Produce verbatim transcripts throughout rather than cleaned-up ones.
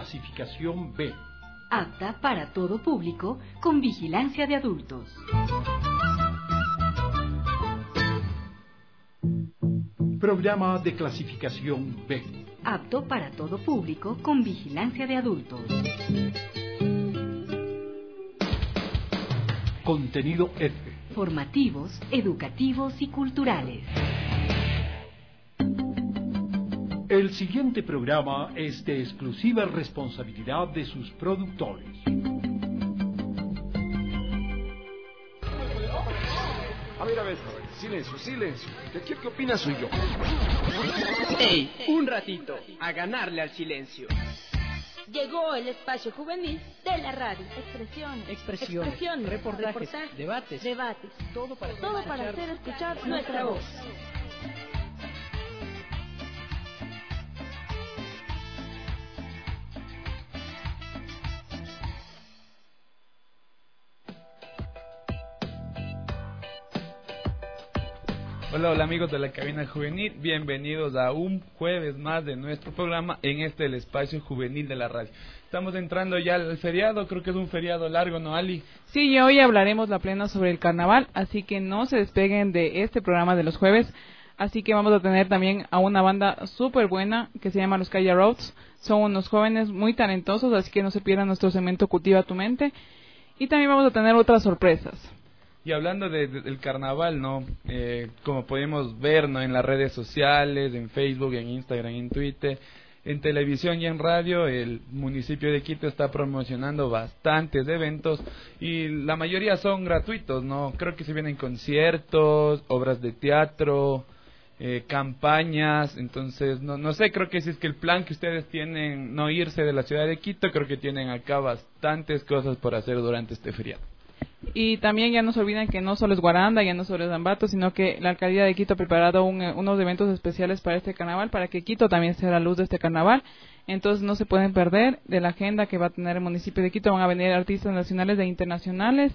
clasificación B. Apta para todo público, con vigilancia de adultos. Programa de clasificación B. Apto para todo público, con vigilancia de adultos. Contenido F. Formativos, educativos y culturales. El siguiente programa es de exclusiva responsabilidad de sus productores. A ver, a ver, silencio, silencio. ¿De qué, qué opinas soy yo? ¡Ey! Un ratito, a ganarle al silencio. Llegó el espacio juvenil de la radio. Expresiones. Expresiones. Expresiones. Reportajes. Reportajes. Debates. Debates. Todo para, Todo para hacer escuchar nuestra voz. Hola, hola amigos de la cabina juvenil, bienvenidos a un jueves más de nuestro programa en este el espacio juvenil de la radio. Estamos entrando ya al feriado, creo que es un feriado largo, ¿no, Ali? Sí, y hoy hablaremos la plena sobre el carnaval, así que no se despeguen de este programa de los jueves. Así que vamos a tener también a una banda súper buena que se llama Los Calla Roads. Son unos jóvenes muy talentosos, así que no se pierdan nuestro segmento Cultiva tu Mente. Y también vamos a tener otras sorpresas. Y hablando de, de, del carnaval, ¿no? Eh, como podemos ver, ¿no? En las redes sociales, en Facebook, en Instagram, en Twitter, en televisión y en radio, el municipio de Quito está promocionando bastantes eventos y la mayoría son gratuitos, ¿no? Creo que se vienen conciertos, obras de teatro, eh, campañas, entonces, no, no sé, creo que si es que el plan que ustedes tienen, no irse de la ciudad de Quito, creo que tienen acá bastantes cosas por hacer durante este feriado. Y también ya no se olviden que no solo es Guaranda, ya no solo es Ambato, sino que la alcaldía de Quito ha preparado un, unos eventos especiales para este carnaval, para que Quito también sea la luz de este carnaval. Entonces no se pueden perder de la agenda que va a tener el municipio de Quito. Van a venir artistas nacionales e internacionales,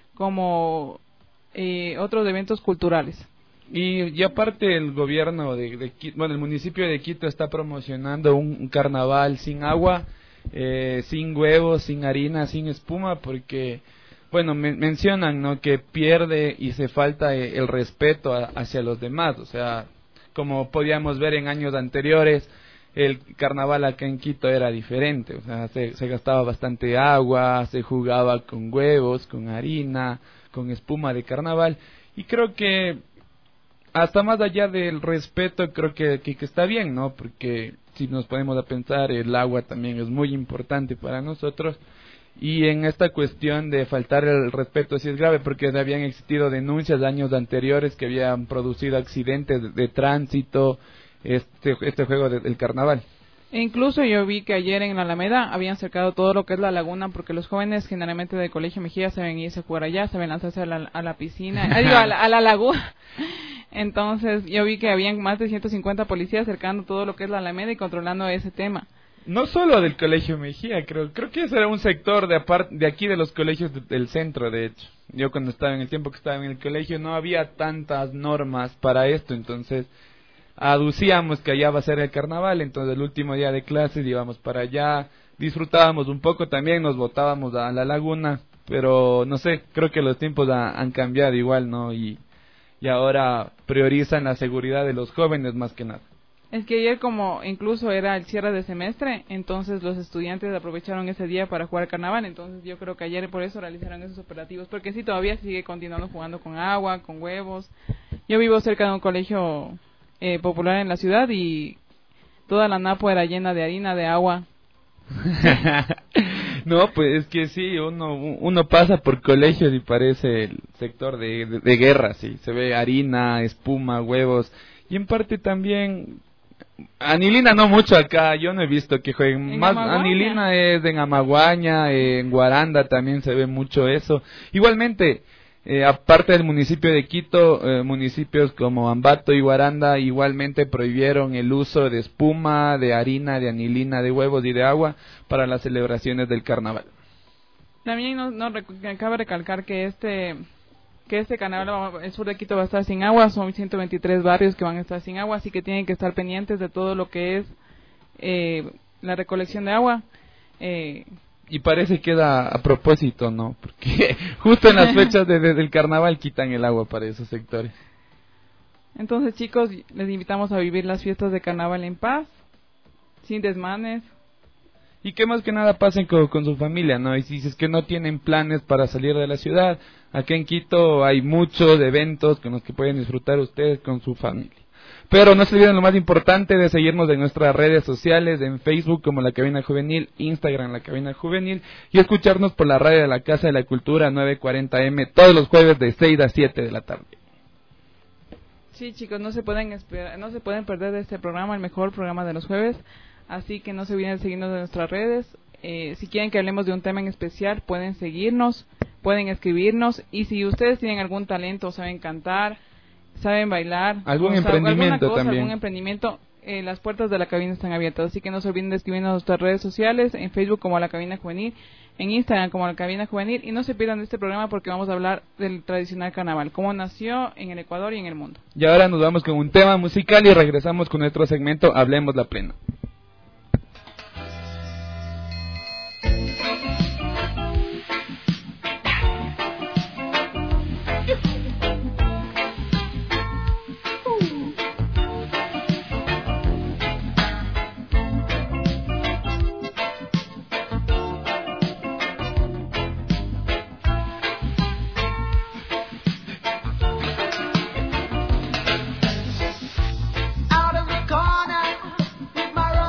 como eh, otros eventos culturales. Y, y aparte el gobierno de, de Quito, bueno, el municipio de Quito está promocionando un, un carnaval sin agua, eh, sin huevos, sin harina, sin espuma, porque... Bueno, me, mencionan, ¿no?, que pierde y se falta el respeto a, hacia los demás. O sea, como podíamos ver en años anteriores, el carnaval acá en Quito era diferente. O sea, se, se gastaba bastante agua, se jugaba con huevos, con harina, con espuma de carnaval. Y creo que, hasta más allá del respeto, creo que, que, que está bien, ¿no? Porque si nos ponemos a pensar, el agua también es muy importante para nosotros. Y en esta cuestión de faltar el respeto sí es grave, porque habían existido denuncias de años anteriores que habían producido accidentes de, de tránsito, este este juego de, del carnaval. E incluso yo vi que ayer en la Alameda habían cercado todo lo que es la laguna, porque los jóvenes generalmente del Colegio Mejía saben irse a jugar allá, saben lanzarse a la, a la piscina, ah, digo, a la, a la laguna. Entonces yo vi que habían más de ciento cincuenta policías cercando todo lo que es la Alameda y controlando ese tema. No solo del Colegio Mejía, creo creo que ese era un sector de apart, de aquí de los colegios de, del centro, de hecho. Yo cuando estaba en el tiempo que estaba en el colegio no había tantas normas para esto, entonces aducíamos que allá va a ser el carnaval, entonces el último día de clases íbamos para allá, disfrutábamos un poco también, nos botábamos a la laguna, pero no sé, creo que los tiempos ha, han cambiado igual, ¿no? Y, y ahora priorizan la seguridad de los jóvenes más que nada. Es que ayer, como incluso era el cierre de semestre, entonces los estudiantes aprovecharon ese día para jugar carnaval, entonces yo creo que ayer por eso realizaron esos operativos, porque sí, todavía sigue continuando jugando con agua, con huevos. Yo vivo cerca de un colegio eh, popular en la ciudad y toda la napo era llena de harina, de agua. No, pues es que sí, uno uno pasa por colegios y parece el sector de, de, de guerra, sí, se ve harina, espuma, huevos, y en parte también... Anilina no mucho acá, yo no he visto que jueguen más. Amaguaña. Anilina es en Amaguaña, en Guaranda también se ve mucho eso. Igualmente, eh, aparte del municipio de Quito, eh, municipios como Ambato y Guaranda igualmente prohibieron el uso de espuma, de harina, de anilina, de huevos y de agua para las celebraciones del carnaval. También no, no cabe recalcar que este... que este carnaval, el sur de Quito va a estar sin agua, son ciento veintitrés barrios que van a estar sin agua, así que tienen que estar pendientes de todo lo que es eh, la recolección de agua. Eh, y parece que da a propósito, ¿no? Porque justo en las fechas de, de, del carnaval quitan el agua para esos sectores. Entonces, chicos, les invitamos a vivir las fiestas de carnaval en paz, sin desmanes. Y que más que nada pasen con, con su familia, ¿no? Y si es que no tienen planes para salir de la ciudad, aquí en Quito hay muchos eventos con los que pueden disfrutar ustedes con su familia. Pero no se olviden lo más importante de seguirnos en nuestras redes sociales, en Facebook como La Cabina Juvenil, Instagram La Cabina Juvenil, y escucharnos por la radio de la Casa de la Cultura nueve cuarenta eme todos los jueves de seis a siete de la tarde. Sí, chicos, no se pueden esperar, no se pueden perder de este programa, el mejor programa de los jueves, así que no se olviden de seguirnos en nuestras redes. Eh, si quieren que hablemos de un tema en especial, pueden seguirnos, pueden escribirnos, y si ustedes tienen algún talento, saben cantar, saben bailar, algún o sea, emprendimiento cosa, también, algún emprendimiento, eh, las puertas de la cabina están abiertas, así que no se olviden de escribirnos en nuestras redes sociales, en Facebook como La Cabina Juvenil, en Instagram como La Cabina Juvenil, y no se pierdan de este programa porque vamos a hablar del tradicional carnaval, cómo nació en el Ecuador y en el mundo. Y ahora nos vamos con un tema musical y regresamos con nuestro segmento Hablemos la Plena. Out of the corner with my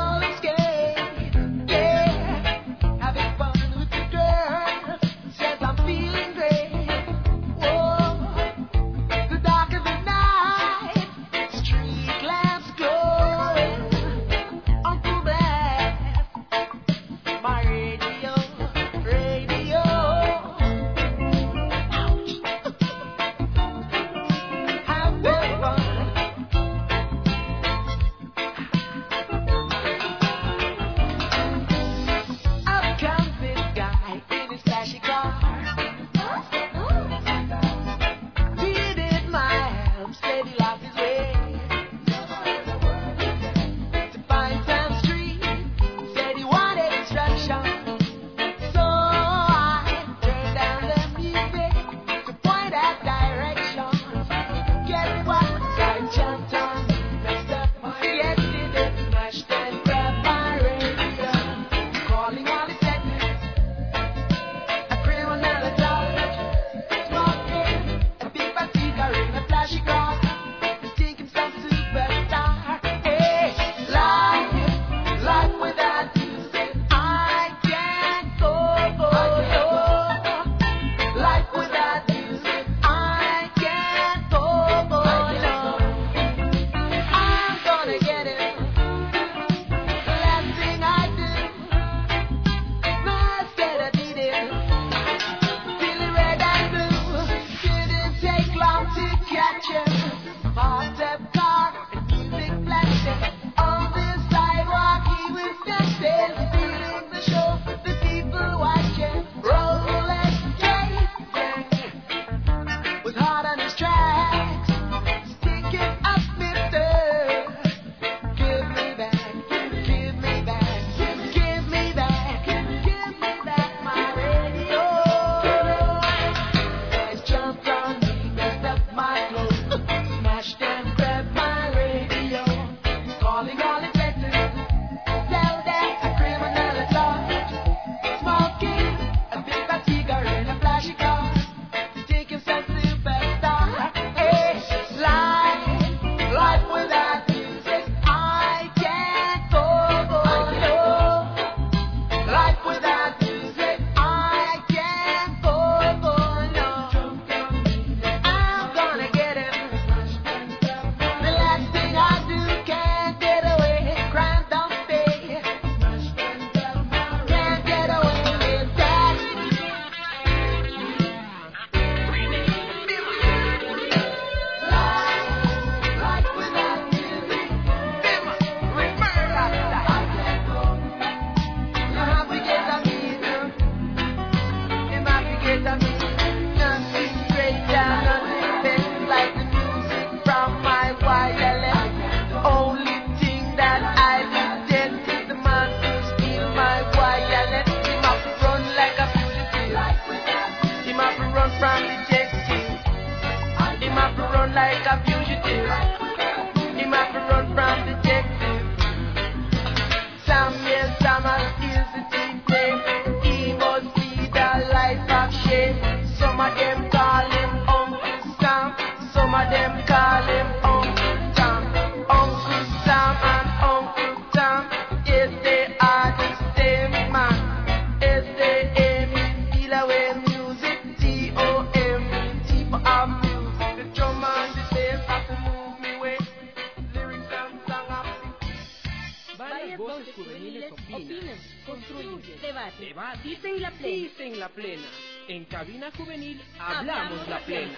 like a fugitive. Him have to run from detective. Sam, yes, Sam is the thief name. He must be the life of shame. Some of them call him Uncle Sam. Some of them call him Uncle Sam. Uncle Sam and Uncle Tom, yes, they are the same man. S A M, deal away music. T O M, T for our music. The drum and the bass have to move me way. Lyrics and song of Varias voces juveniles opinan, construyen, debate, debate, dicen la plena. dicen la plena. En Cabina Juvenil hablamos la plena.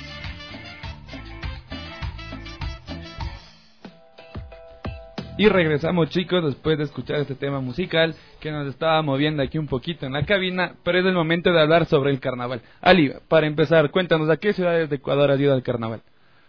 Y regresamos, chicos, después de escuchar este tema musical que nos estaba moviendo aquí un poquito en la cabina, pero es el momento de hablar sobre el carnaval. Ali, para empezar, cuéntanos, ¿a qué ciudades de Ecuador has ido al carnaval?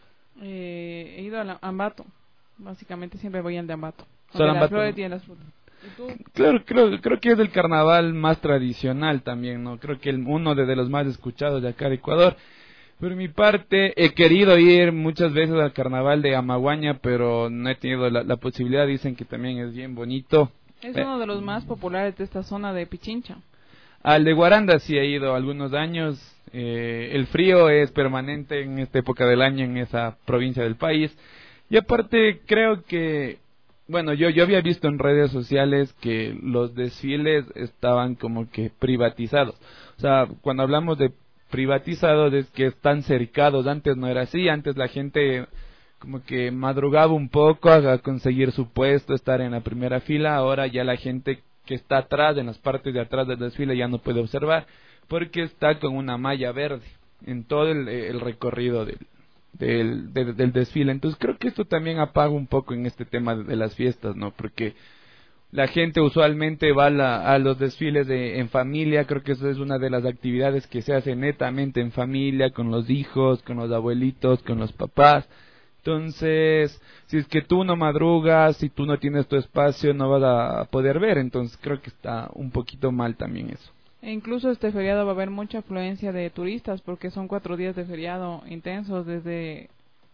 Eh, he ido a la- Ambato, básicamente siempre voy al de Ambato. Solo Donde las Ambato. flores tienen las frutas. ¿Y tú? Claro, creo, creo que es el carnaval más tradicional también, ¿no? Creo que el, uno de, de los más escuchados de acá de Ecuador. Por mi parte, he querido ir muchas veces al carnaval de Amaguaña, pero no he tenido la, la posibilidad. Dicen que también es bien bonito. Es Eh, uno de los más populares de esta zona de Pichincha. Al de Guaranda sí he ido algunos años. Eh, el frío es permanente en esta época del año en esa provincia del país. Y aparte creo que, bueno, yo, yo había visto en redes sociales que los desfiles estaban como que privatizados. O sea, cuando hablamos de privatizados es que están cercados. Antes no era así, antes la gente como que madrugaba un poco a, a conseguir su puesto, estar en la primera fila. Ahora ya la gente que está atrás, en las partes de atrás del desfile, ya no puede observar porque está con una malla verde en todo el, el recorrido del, del, del, del desfile. Entonces creo que esto también apaga un poco en este tema de, de las fiestas, ¿no? Porque la gente usualmente va a, la, a los desfiles de, en familia. Creo que eso es una de las actividades que se hace netamente en familia, con los hijos, con los abuelitos, con los papás. Entonces, si es que tú no madrugas, si tú no tienes tu espacio, no vas a poder ver. Entonces creo que está un poquito mal también eso. E incluso este feriado va a haber mucha afluencia de turistas porque son cuatro días de feriado intensos desde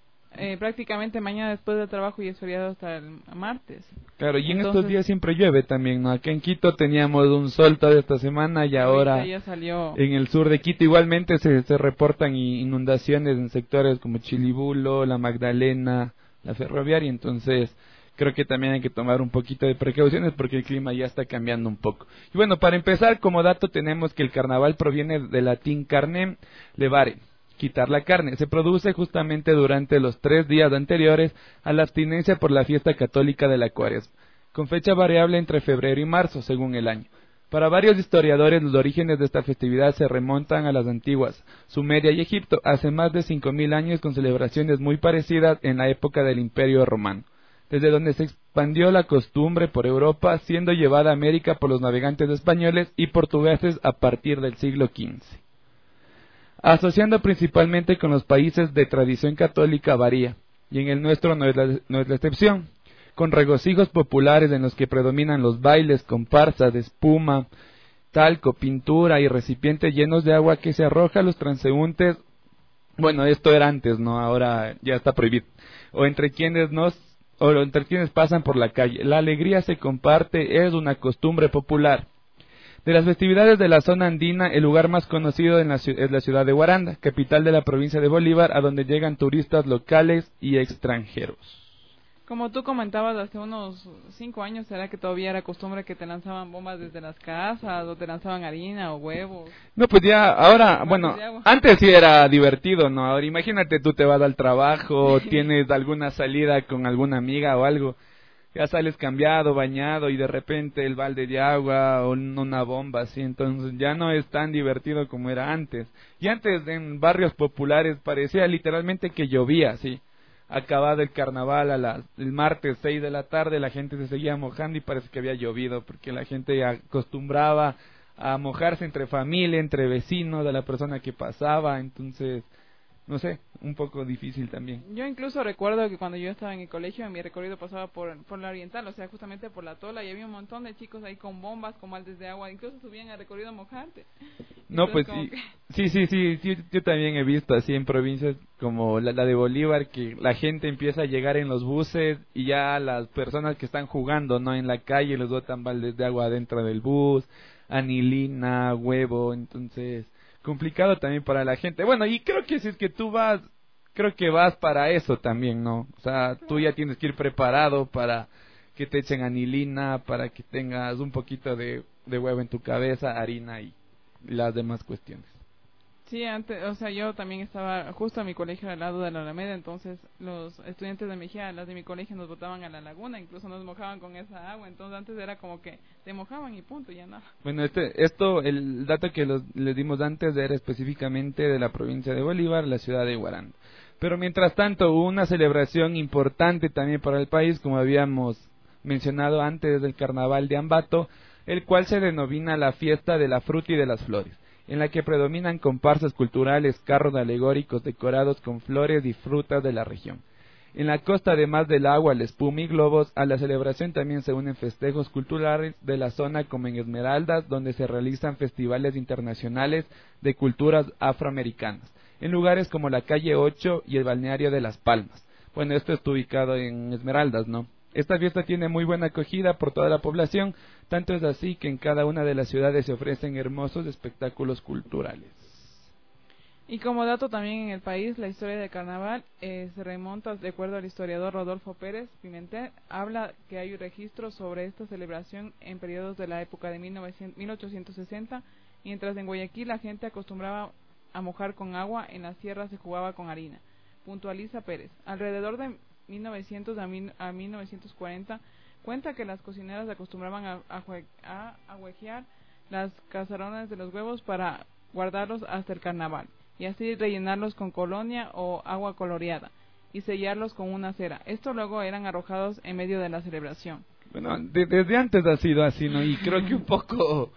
eh, prácticamente mañana después del trabajo y es feriado hasta el martes. Claro, y en Entonces, estos días siempre llueve también, ¿no? Acá en Quito teníamos un sol toda esta semana y ahora ya salió. en el sur de Quito igualmente se, se reportan inundaciones en sectores como Chilibulo, La Magdalena, la Ferroviaria. Entonces creo que también hay que tomar un poquito de precauciones porque el clima ya está cambiando un poco. Y bueno, para empezar, como dato tenemos que el carnaval proviene del latín carnem, levare, quitar la carne. Se produce justamente durante los tres días anteriores a la abstinencia por la fiesta católica de la Cuaresma, con fecha variable entre febrero y marzo, según el año. Para varios historiadores, los orígenes de esta festividad se remontan a las antiguas Sumeria y Egipto, hace más de cinco mil años, con celebraciones muy parecidas en la época del Imperio Romano, desde donde se expandió la costumbre por Europa, siendo llevada a América por los navegantes españoles y portugueses a partir del siglo quince. Asociando principalmente con los países de tradición católica varía, y en el nuestro no es la, no es la excepción, con regocijos populares en los que predominan los bailes, comparsas de espuma, talco, pintura y recipientes llenos de agua que se arroja a los transeúntes. Bueno, esto era antes, ¿no? Ahora ya está prohibido. O entre quienes nos o entre quienes pasan por la calle. La alegría se comparte, es una costumbre popular. De las festividades de la zona andina, el lugar más conocido en la, es la ciudad de Guaranda, capital de la provincia de Bolívar, a donde llegan turistas locales y extranjeros. Como tú comentabas, hace unos cinco años, ¿será que todavía era costumbre que te lanzaban bombas desde las casas o te lanzaban harina o huevos? No, pues ya, ahora, bueno, antes sí era divertido, ¿no? Ahora imagínate, tú te vas al trabajo, tienes alguna salida con alguna amiga o algo, ya sales cambiado, bañado y de repente el balde de agua o una bomba así, entonces ya no es tan divertido como era antes. Y antes en barrios populares parecía literalmente que llovía, así. Acabado el carnaval a las, el martes seis de la tarde, la gente se seguía mojando y parece que había llovido, porque la gente acostumbraba a mojarse entre familia, entre vecinos, de la persona que pasaba. Entonces no sé, un poco difícil también. Yo incluso recuerdo que cuando yo estaba en el colegio, en mi recorrido pasaba por, por la Oriental, o sea, justamente por la Tola, y había un montón de chicos ahí con bombas, con baldes de agua, incluso subían al recorrido a mojarte. No, Entonces, pues como sí, que- sí, sí, sí, sí, yo también he visto así en provincias como la, la de Bolívar, que la gente empieza a llegar en los buses y ya las personas que están jugando, ¿no?, en la calle les botan baldes de agua dentro del bus, anilina, huevo, entonces complicado también para la gente. Bueno, y creo que si es que tú vas, creo que vas para eso también, ¿no? O sea, tú ya tienes que ir preparado para que te echen anilina, para que tengas un poquito de, de huevo en tu cabeza, harina y las demás cuestiones. Sí, antes, o sea, yo también estaba justo a mi colegio al lado de la Alameda, entonces los estudiantes de Mejía, las de mi colegio, nos botaban a la laguna, incluso nos mojaban con esa agua, entonces antes era como que te mojaban y punto, ya nada. Bueno, este, esto, el dato que los, les dimos antes era específicamente de la provincia de Bolívar, la ciudad de Guaranda. Pero mientras tanto hubo una celebración importante también para el país, como habíamos mencionado antes, del Carnaval de Ambato, el cual se denomina la fiesta de la fruta y de las flores, en la que predominan comparsas culturales, carros alegóricos decorados con flores y frutas de la región. En la costa, además del agua, la espuma y globos, a la celebración también se unen festejos culturales de la zona como en Esmeraldas, donde se realizan festivales internacionales de culturas afroamericanas, en lugares como la calle ocho y el balneario de Las Palmas. Bueno, esto está ubicado en Esmeraldas, ¿no? Esta fiesta tiene muy buena acogida por toda la población, tanto es así que en cada una de las ciudades se ofrecen hermosos espectáculos culturales. Y como dato también en el país, la historia del carnaval eh, se remonta, de acuerdo al historiador Rodolfo Pérez Pimentel, habla que hay registros sobre esta celebración en periodos de la época de mil ochocientos sesenta, mientras en Guayaquil la gente acostumbraba a mojar con agua, en las sierras se jugaba con harina. Puntualiza Pérez. Alrededor de mil novecientos a, mil, a mil novecientos cuarenta, cuenta que las cocineras acostumbraban a, a, a ahuejear las cazarones de los huevos para guardarlos hasta el carnaval, y así rellenarlos con colonia o agua coloreada, y sellarlos con una cera. Estos luego eran arrojados en medio de la celebración. Bueno, de, desde antes ha sido así, ¿no? Y creo que un poco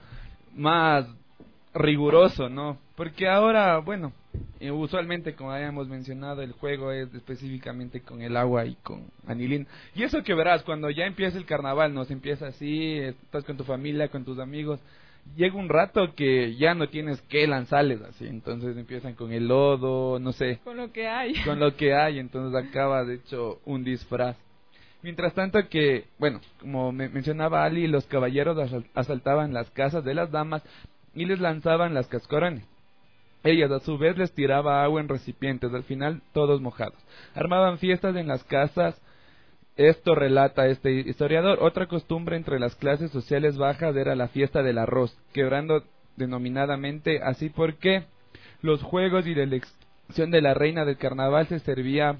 más riguroso, ¿no? Porque ahora, bueno, eh, usualmente, como habíamos mencionado, el juego es específicamente con el agua y con anilina. Y eso que verás, cuando ya empieza el carnaval, ¿no? Se empieza así, estás con tu familia, con tus amigos, llega un rato que ya no tienes que lanzarles así, entonces empiezan con el lodo, no sé. Con lo que hay. Con lo que hay, entonces acaba de hecho un disfraz. Mientras tanto que, bueno, como me mencionaba Ali, los caballeros asal- asaltaban las casas de las damas y les lanzaban las cascorones. Ellas a su vez les tiraba agua en recipientes, al final todos mojados. Armaban fiestas en las casas. Esto relata este historiador. Otra costumbre entre las clases sociales bajas era la fiesta del arroz, quebrando denominadamente así porque los juegos y la elección de la reina del carnaval se servía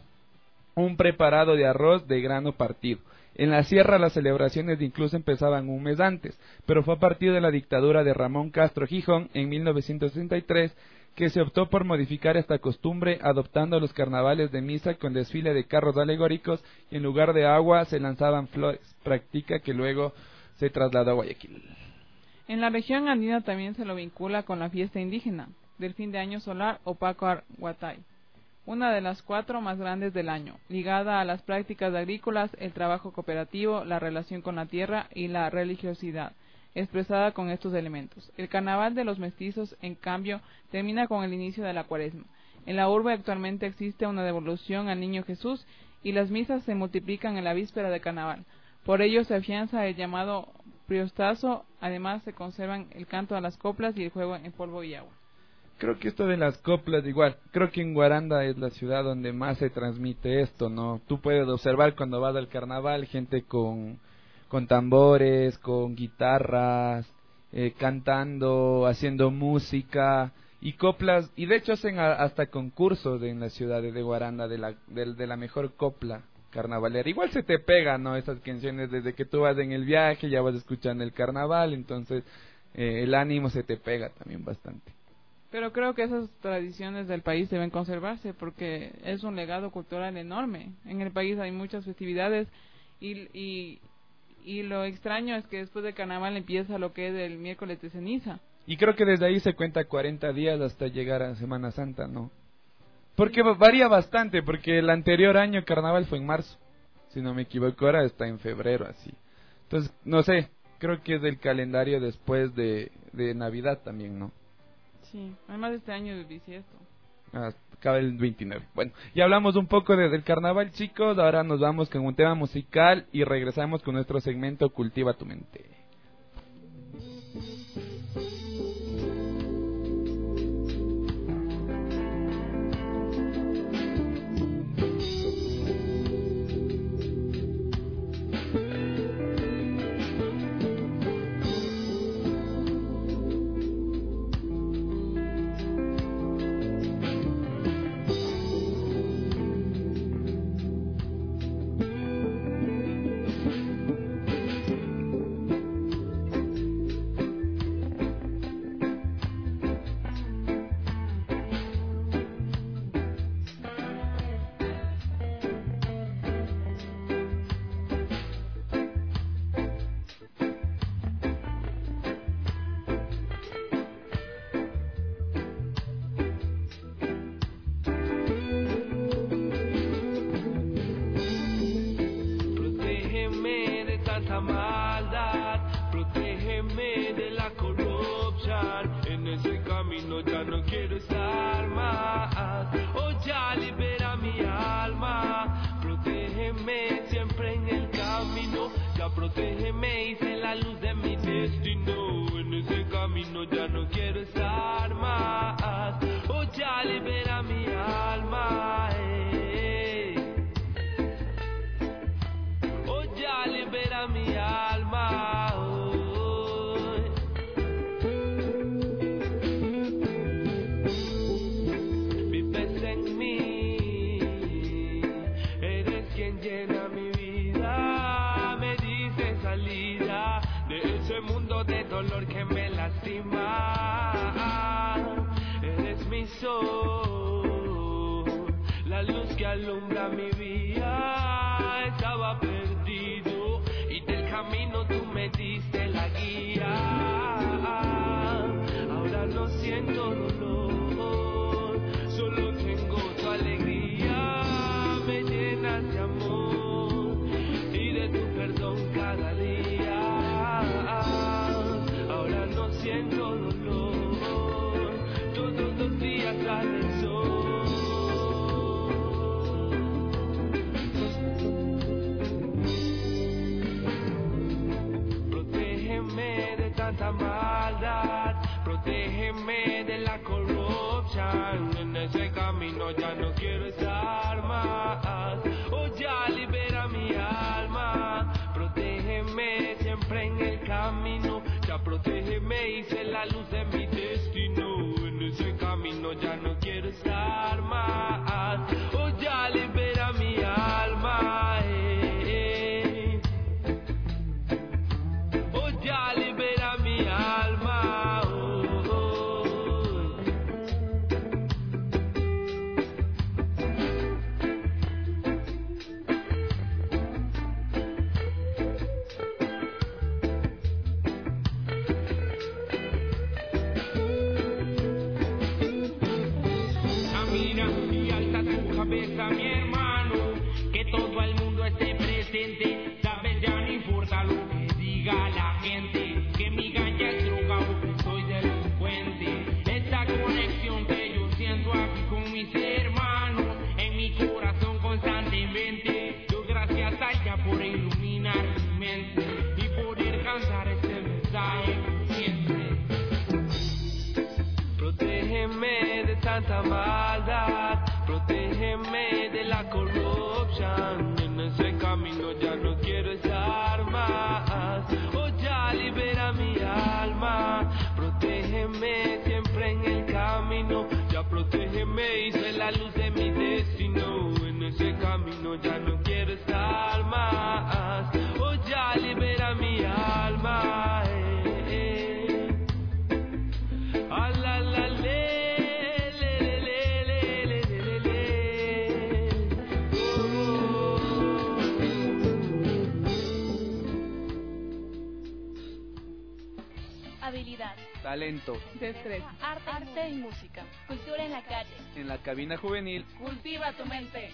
un preparado de arroz de grano partido. En la sierra las celebraciones incluso empezaban un mes antes, pero fue a partir de la dictadura de Ramón Castro Gijón en mil novecientos sesenta y tres que se optó por modificar esta costumbre, adoptando los carnavales de misa con desfile de carros alegóricos y en lugar de agua se lanzaban flores, práctica que luego se trasladó a Guayaquil. En la región andina también se lo vincula con la fiesta indígena del fin de año solar o Paco Arhuatay, una de las cuatro más grandes del año, ligada a las prácticas agrícolas, el trabajo cooperativo, la relación con la tierra y la religiosidad, expresada con estos elementos. El carnaval de los mestizos, en cambio, termina con el inicio de la cuaresma. En la urbe actualmente existe una devolución al niño Jesús y las misas se multiplican en la víspera de carnaval. Por ello se afianza el llamado priostazo, además se conservan el canto a las coplas y el juego en polvo y agua. Creo que esto de las coplas, igual, creo que en Guaranda es la ciudad donde más se transmite esto, ¿no? Tú puedes observar cuando vas al carnaval gente con, con tambores, con guitarras, eh, cantando, haciendo música y coplas, y de hecho hacen a, hasta concursos en las ciudades de Guaranda de la, de, de la mejor copla carnavalera. Igual se te pegan, ¿no? Esas canciones desde que tú vas en el viaje, ya vas escuchando el carnaval, entonces eh, el ánimo se te pega también bastante. Pero creo que esas tradiciones del país deben conservarse porque es un legado cultural enorme. En el país hay muchas festividades y, y, y lo extraño es que después del carnaval empieza lo que es el miércoles de ceniza. Y creo que desde ahí se cuenta cuarenta días hasta llegar a Semana Santa, ¿no? Porque varía bastante, porque el anterior año carnaval fue en marzo, si no me equivoco, ahora está en febrero, así. Entonces, no sé, creo que es del calendario después de, de Navidad también, ¿no? Sí, además este año bisiesto. Ah, acaba el veintinueve. Bueno, ya hablamos un poco de, del carnaval, chicos, ahora nos vamos con un tema musical y regresamos con nuestro segmento Cultiva tu Mente. talento, Destreza. Arte, arte y música. Cultura en la calle. en la cabina juvenil. Cultiva tu mente.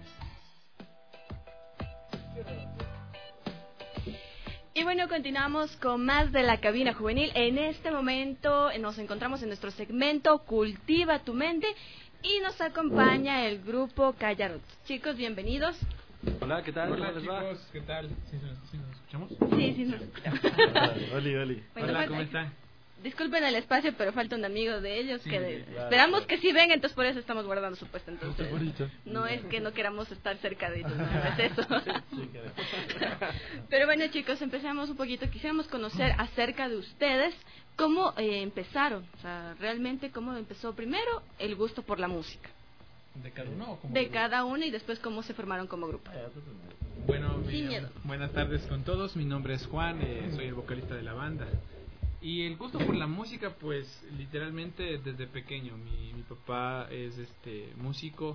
Y bueno, continuamos con más de la cabina juvenil. En este momento nos encontramos en nuestro segmento Cultiva tu mente y nos acompaña el grupo Callarot. Chicos, bienvenidos. Hola, ¿qué tal? Hola, ¿Cómo les va? chicos, ¿qué tal? ¿Sí, sí nos escuchamos? Sí, sí, nos escuchamos. Oli, oli. Bueno, Hola, pues, ¿cómo están? Disculpen el espacio, pero falta un amigo de ellos Sí, que de- claro, esperamos claro. que sí venga, entonces por eso estamos guardando su puesto. Entonces, Qué bonito. no es que no queramos estar cerca de ellos, no, no es eso. Sí, queremos. Pero bueno, chicos, empecemos un poquito. Quisiéramos conocer acerca de ustedes cómo eh, empezaron, o sea, realmente cómo empezó primero el gusto por la música ¿De cada uno o como de grupo? cada uno y después cómo se formaron como grupo. Bueno, Sin mi- miedo. buenas tardes con todos. Mi nombre es Juan, eh, soy el vocalista de la banda. Y el gusto por la música, pues, literalmente desde pequeño. Mi, mi papá es este músico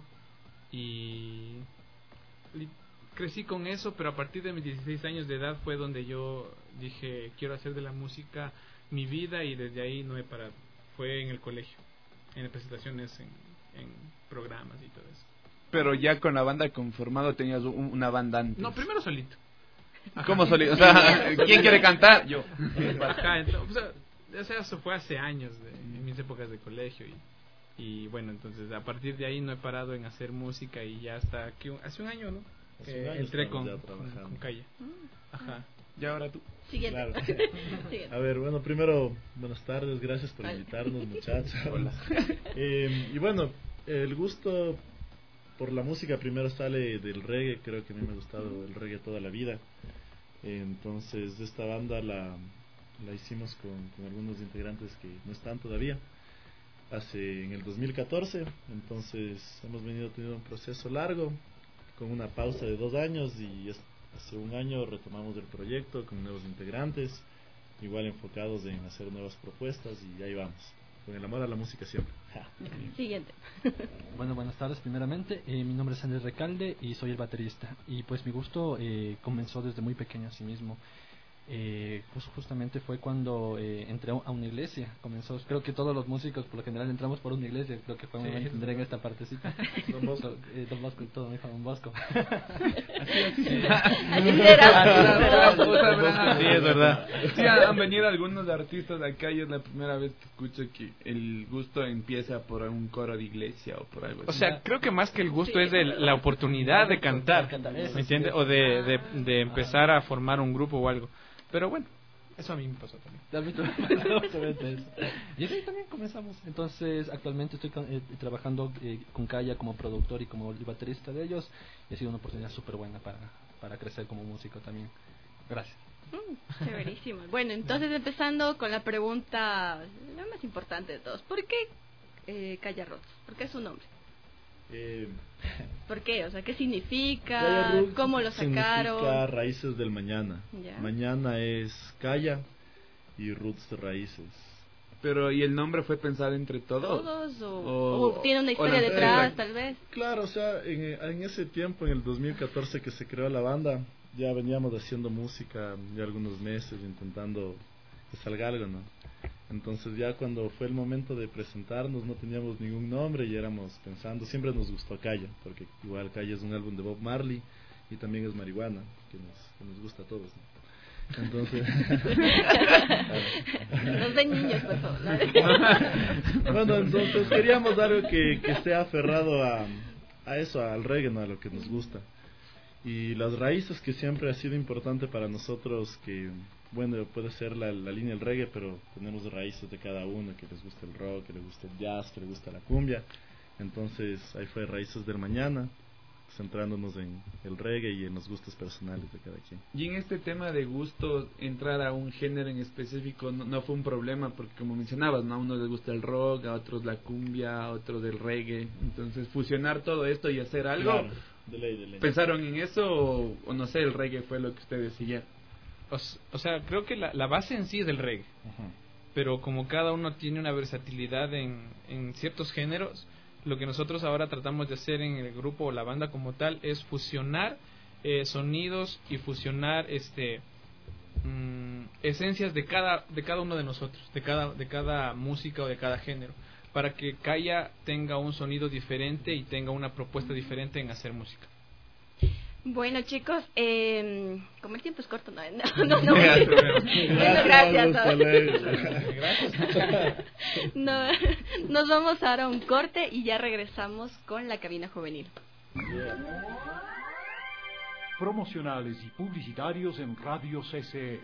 y li- crecí con eso, pero a partir de mis dieciséis años de edad fue donde yo dije, quiero hacer de la música mi vida, y desde ahí no he parado. Fue en el colegio, en presentaciones, en, en programas y todo eso. Pero ya con la banda conformado tenías un- una banda antes. No, primero solito. ¿Cómo solito? O sea, ¿quién quiere cantar? Yo. Ajá, entonces, o sea, o sea, eso fue hace años, de, en mis épocas de colegio. Y, y bueno, entonces a partir de ahí no he parado en hacer música, y ya hasta que un- hace un año, ¿no? Hace Que un año entré estamos con, ya con, trabajando. con Calle. Ajá. Y ahora tú. Siguiente. Claro. Siguiente. A ver, bueno, primero, buenas tardes, gracias por Hola. invitarnos, muchachos. Hola. Eh, y bueno, el gusto por la música primero sale del reggae, creo que a mí me ha gustado el reggae toda la vida. Entonces, esta banda la, la hicimos con, con algunos integrantes que no están todavía, hace en el dos mil catorce. Entonces, hemos venido teniendo un proceso largo, con una pausa de dos años, y es- hace un año retomamos el proyecto con nuevos integrantes, igual enfocados en hacer nuevas propuestas, y ahí vamos, con el amor a la música siempre. Siguiente. Bueno, buenas tardes primeramente. Eh, mi nombre es Andrés Recalde y soy el baterista. Y pues mi gusto eh, comenzó desde muy pequeño así mismo. Eh, pues justamente fue cuando eh, entré a una iglesia. Comenzó, creo que todos los músicos por lo general entramos por una iglesia. Creo que fue un Sí, momento es entender en verdad. esta partecita. Don Bosco. Eh, Don Bosco y todo, me dijo Don Bosco. Así será. Sí, es verdad. Sí, han venido algunos artistas de acá y es la primera vez que escucho que el gusto empieza por un coro de iglesia o por algo así. O sea, creo que más que el gusto es el- la oportunidad de cantar, ¿me entiendes? O de, de, de empezar a formar un grupo o algo. Pero bueno, eso a mí me pasó también. Justamente eso. Y así también comenzamos. Entonces, actualmente estoy con- eh, trabajando eh, con Kaya como productor y como baterista de ellos. Y ha sido una oportunidad súper buena para, para crecer como músico también. Gracias. Mm, chéverísimo. Bueno, entonces empezando con la pregunta la más importante de todos. ¿Por qué eh, Callarot? ¿Por qué su nombre? Eh, ¿Por qué? O sea, ¿qué significa? Calla Roots ¿Cómo lo significa sacaron? raíces del mañana. Ya. Mañana es Calla y Roots raíces. Pero, ¿y el nombre fue pensado entre todos? ¿Todos? ¿O, O- o tiene una o historia la- detrás, eh, tal vez? Claro, o sea, en, en ese tiempo, en el dos mil catorce que se creó la banda, ya veníamos haciendo música ya algunos meses, intentando que salga algo, ¿no? Entonces ya cuando fue el momento de presentarnos no teníamos ningún nombre y éramos pensando, siempre nos gustó Calla, porque igual Calla es un álbum de Bob Marley y también es marihuana, que nos, que nos gusta a todos, ¿no? Entonces... Nos den niños, por favor. Bueno, entonces queríamos algo que, que esté aferrado a, a eso, al reggae, ¿no? A lo que nos gusta. Y las raíces, que siempre ha sido importante para nosotros, que bueno, puede ser la, la línea del reggae, pero tenemos raíces de cada uno, que les gusta el rock, que les gusta el jazz, que les gusta la cumbia. Entonces ahí fue Raíces del Mañana, centrándonos en el reggae y en los gustos personales de cada quien. Y en este tema de gusto, entrar a un género en específico no, no fue un problema, porque como mencionabas, ¿no? A unos les gusta el rock, a otros la cumbia, a otros el reggae. Entonces, fusionar todo esto y hacer algo. Claro, de ley, de ley. ¿Pensaron en eso o, o no sé, el reggae fue lo que ustedes siguieron? O, s- o sea, creo que la, la base en sí es del reggae. Ajá. Pero como cada uno tiene una versatilidad en, en ciertos géneros, lo que nosotros ahora tratamos de hacer en el grupo o la banda como tal es fusionar eh, sonidos y fusionar este mm, esencias de cada de cada uno de nosotros, de cada de cada música o de cada género, para que Kaya tenga un sonido diferente y tenga una propuesta diferente en hacer música. Bueno, chicos, eh, como el tiempo es corto, no, no, no, no. Bueno, gracias. No, nos vamos ahora a un corte y ya regresamos con la cabina juvenil. Promocionales y publicitarios en Radio C C E.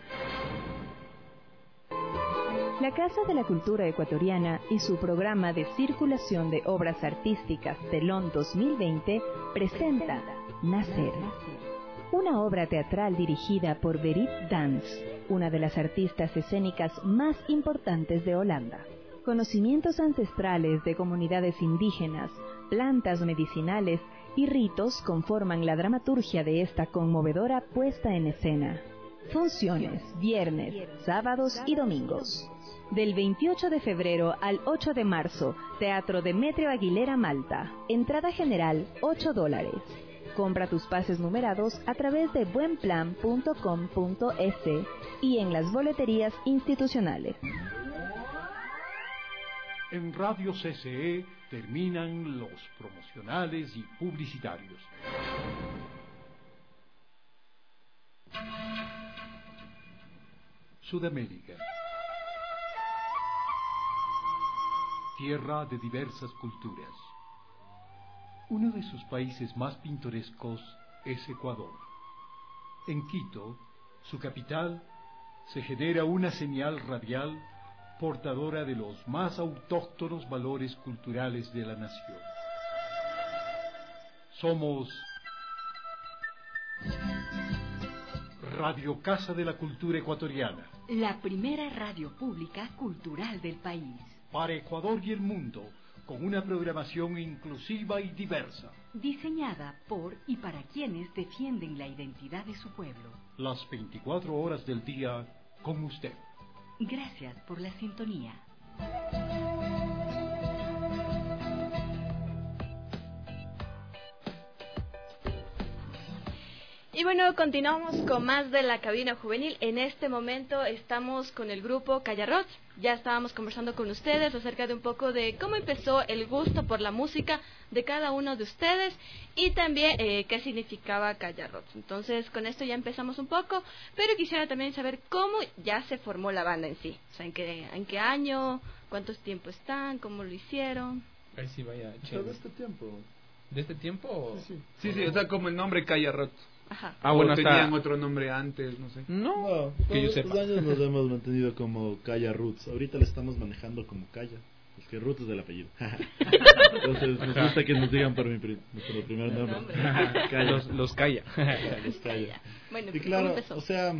La Casa de la Cultura Ecuatoriana y su programa de circulación de obras artísticas Telón dos mil veinte presenta Nacer, una obra teatral dirigida por Berit Dans, una de las artistas escénicas más importantes de Holanda. Conocimientos ancestrales de comunidades indígenas, plantas medicinales y ritos conforman la dramaturgia de esta conmovedora puesta en escena. Funciones, viernes, sábados y domingos. Del veintiocho de febrero al ocho de marzo, Teatro Demetrio Aguilera, Malta. Entrada general, ocho dólares. Compra tus pases numerados a través de buenplan punto com punto es y en las boleterías institucionales. En Radio C C E terminan los promocionales y publicitarios. Sudamérica. Tierra de diversas culturas. Uno de sus países más pintorescos es Ecuador. En Quito, su capital, se genera una señal radial portadora de los más autóctonos valores culturales de la nación. Somos Radio Casa de la Cultura Ecuatoriana. La primera radio pública cultural del país. Para Ecuador y el mundo, con una programación inclusiva y diversa. Diseñada por y para quienes defienden la identidad de su pueblo. Las veinticuatro horas del día con usted. Gracias por la sintonía. Y bueno, continuamos con más de la cabina juvenil. En este momento estamos con el grupo Callarrots. Ya estábamos conversando con ustedes acerca de un poco de cómo empezó el gusto por la música de cada uno de ustedes y también eh, qué significaba Callarrots. Entonces, con esto ya empezamos un poco, pero quisiera también saber cómo ya se formó la banda en sí. O sea, en qué, en qué año, cuántos tiempo están, cómo lo hicieron. Ahí sí, vaya. ¿De este tiempo? ¿De este tiempo? O... Sí, sí. Sí, sí, o sea, como el nombre Callarrots. Ajá. Ah, bueno, tenían otro nombre antes, no sé. No, no que yo todos sepa. estos años nos hemos mantenido como Calla Roots. Ahorita le estamos manejando como Calla. Es que Roots es del apellido. Entonces nos gusta que nos digan por mi pri nuestro primer nombre. Calla. Los, los Calla. Los Calla. Bueno, y claro, o sea,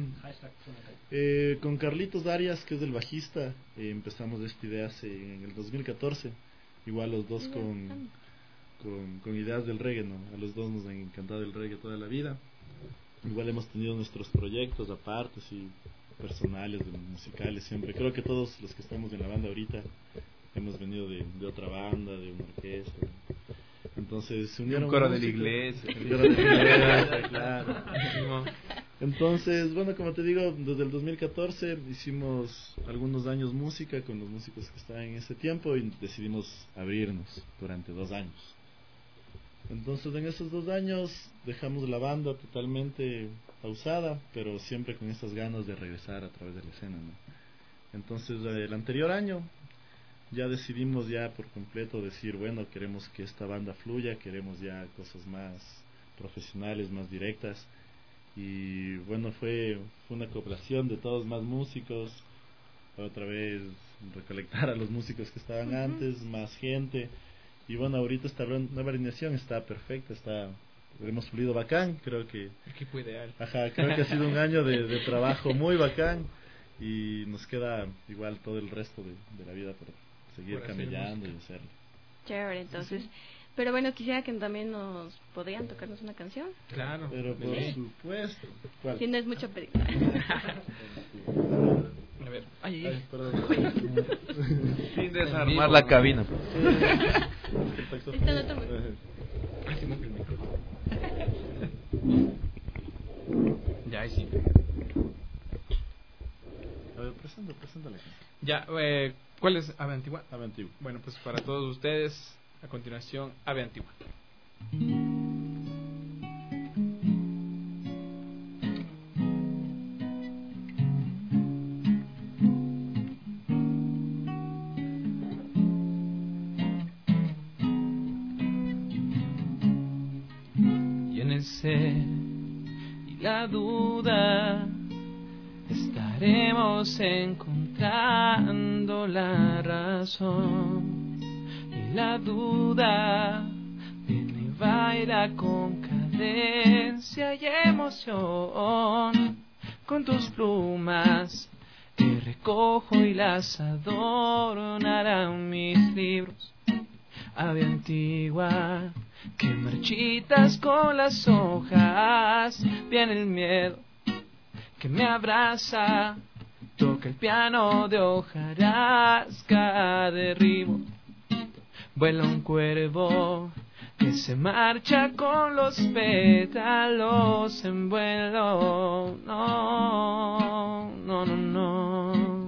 eh, con Carlitos Arias, que es el bajista, eh, empezamos esta idea hace, en el dos mil catorce. Igual los dos con, con, con ideas del reggae, ¿no? A los dos nos ha encantado el reggae toda la vida. Igual hemos tenido nuestros proyectos aparte, sí, personales, musicales, siempre. Creo que todos los que estamos en la banda ahorita hemos venido de, de otra banda, de una orquesta. Entonces se unieron. Un coro de la músicos. iglesia. Un coro de la iglesia, claro. Entonces, bueno, como te digo, desde el dos mil catorce hicimos algunos años música con los músicos que estaban en ese tiempo y decidimos abrirnos durante dos años. Entonces en esos dos años dejamos la banda totalmente pausada, pero siempre con esas ganas de regresar a través de la escena, ¿no? Entonces el anterior año ya decidimos ya por completo decir, bueno, queremos que esta banda fluya, queremos ya cosas más profesionales, más directas. Y bueno, fue, fue una cooperación de todos más músicos, otra vez recolectar a los músicos que estaban uh-huh. antes, más gente. Y bueno, ahorita esta nueva alineación está perfecta, está, hemos fluido bacán, creo que... Equipo ideal. Ajá, creo que ha sido un año de, de trabajo muy bacán y nos queda igual todo el resto de, de la vida por seguir por camellando y hacerlo. Chévere, entonces... Sí, sí. Pero bueno, quisiera que también nos podrían tocarnos una canción. Claro. Pero por sí. supuesto. ¿Cuál? Si no es mucho pedir. A ver. Ay, ay. Perdón. Sin desarmar la cabina. Está en otro Ya, ahí sí. preséntale. Ya, eh, ¿cuál es Ave Antigua? Ave Antigua. Bueno, pues para todos ustedes, a continuación, Ave Antigua. Y en el ser y la duda estaremos encontrando la razón, y la duda viene y baila con cadencia y emoción. Con tus plumas te recojo y las adornarán mis libros. Ave Antigua, que marchitas con las hojas, viene el miedo que me abraza, toca el piano de hojarasca, derribo, vuela un cuervo que se marcha con los pétalos en vuelo. No, no, no, no.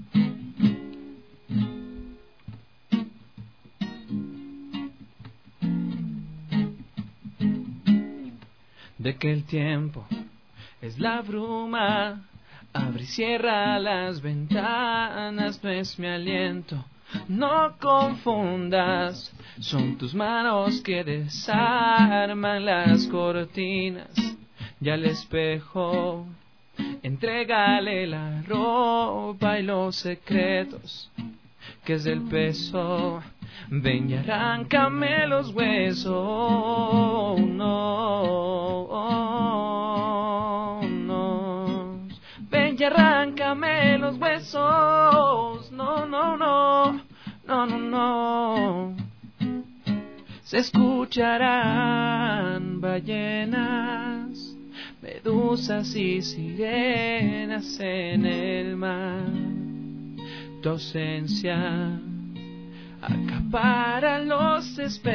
De que el tiempo es la bruma, abre y cierra las ventanas, no es mi aliento, no confundas, son tus manos que desarman las cortinas, y al espejo entrégale la ropa y los secretos, que es del peso, ven y arráncame los huesos, no, no, ven y arráncame los huesos, no, no, no, no, no, no. Se escucharán ballenas, medusas y sirenas en el mar, tu ausencia acapara los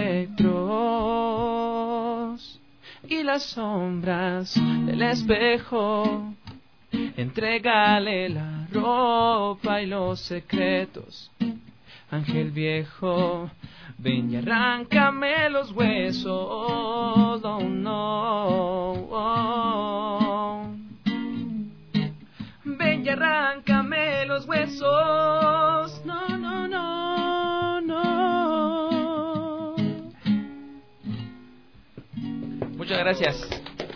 espectros y las sombras del espejo, entrégale la ropa y los secretos, ángel viejo, ven y arráncame los huesos, oh no, oh. Ven y arráncame los huesos, no, no, no, no. Muchas gracias.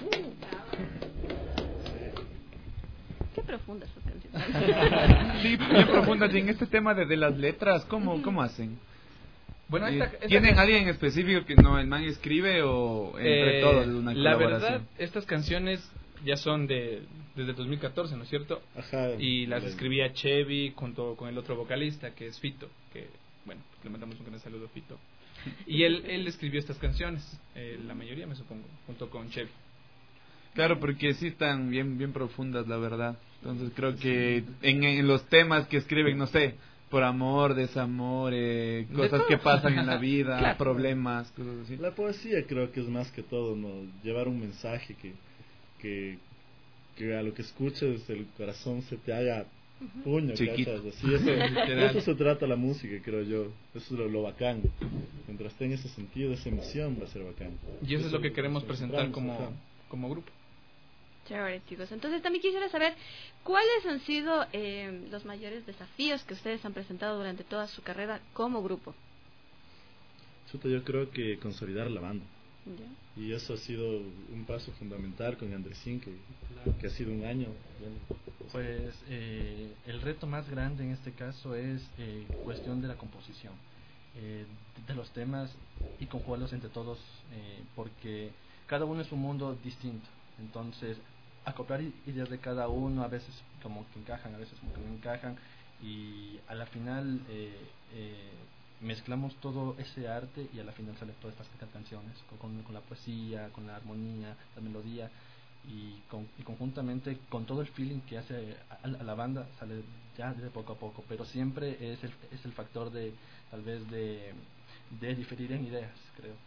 Qué profunda esta canción. Sí, bien profundas. Y en este tema de, de las letras, ¿cómo, cómo hacen? Bueno, esta, esta ¿Tienen can... alguien específico que no el man escribe o entre eh, todos es una la colaboración? verdad, estas canciones ya son de desde dos mil catorce, ¿no es cierto? Ajá. Y las escribía Chevy junto con el otro vocalista, que es Fito, que, bueno, le mandamos un gran saludo a Fito. Y él, él escribió estas canciones, eh, la mayoría me supongo, junto con Chevy. Claro, porque sí están bien bien profundas, la verdad. Entonces creo que en, en los temas que escriben, no sé, por amor, desamor, eh, cosas que pasan en la vida, claro, problemas, cosas así. La poesía creo que es más que todo, ¿no? Llevar un mensaje que, que, que a lo que escuches el corazón se te haga puño, chiquito. ¿cachas? Así, eso, de eso se trata la música, creo yo. Eso es lo, lo bacán. Mientras tenga ese sentido, esa emoción, va a ser bacán. Y eso, eso es lo que queremos presentar como, como grupo. Chévere, chicos. Entonces también quisiera saber cuáles han sido eh, los mayores desafíos que ustedes han presentado durante toda su carrera como grupo. Chuta, yo creo que consolidar la banda. ¿Ya? Y eso ha sido un paso fundamental con Andresín, que, claro, que ha sido un año. Pues eh, el reto más grande en este caso es eh, cuestión de la composición, eh, de los temas y conjugarlos entre todos, eh, porque cada uno es un mundo distinto. Entonces, acoplar ideas de cada uno, a veces como que encajan, a veces como que no encajan, y a la final eh, eh, mezclamos todo ese arte y a la final salen todas estas canciones, con, con, con la poesía, con la armonía, la melodía, y, con, y conjuntamente con todo el feeling que hace a, a la banda, sale ya de poco a poco, pero siempre es el, es el factor de, tal vez, de, de diferir en ideas, creo.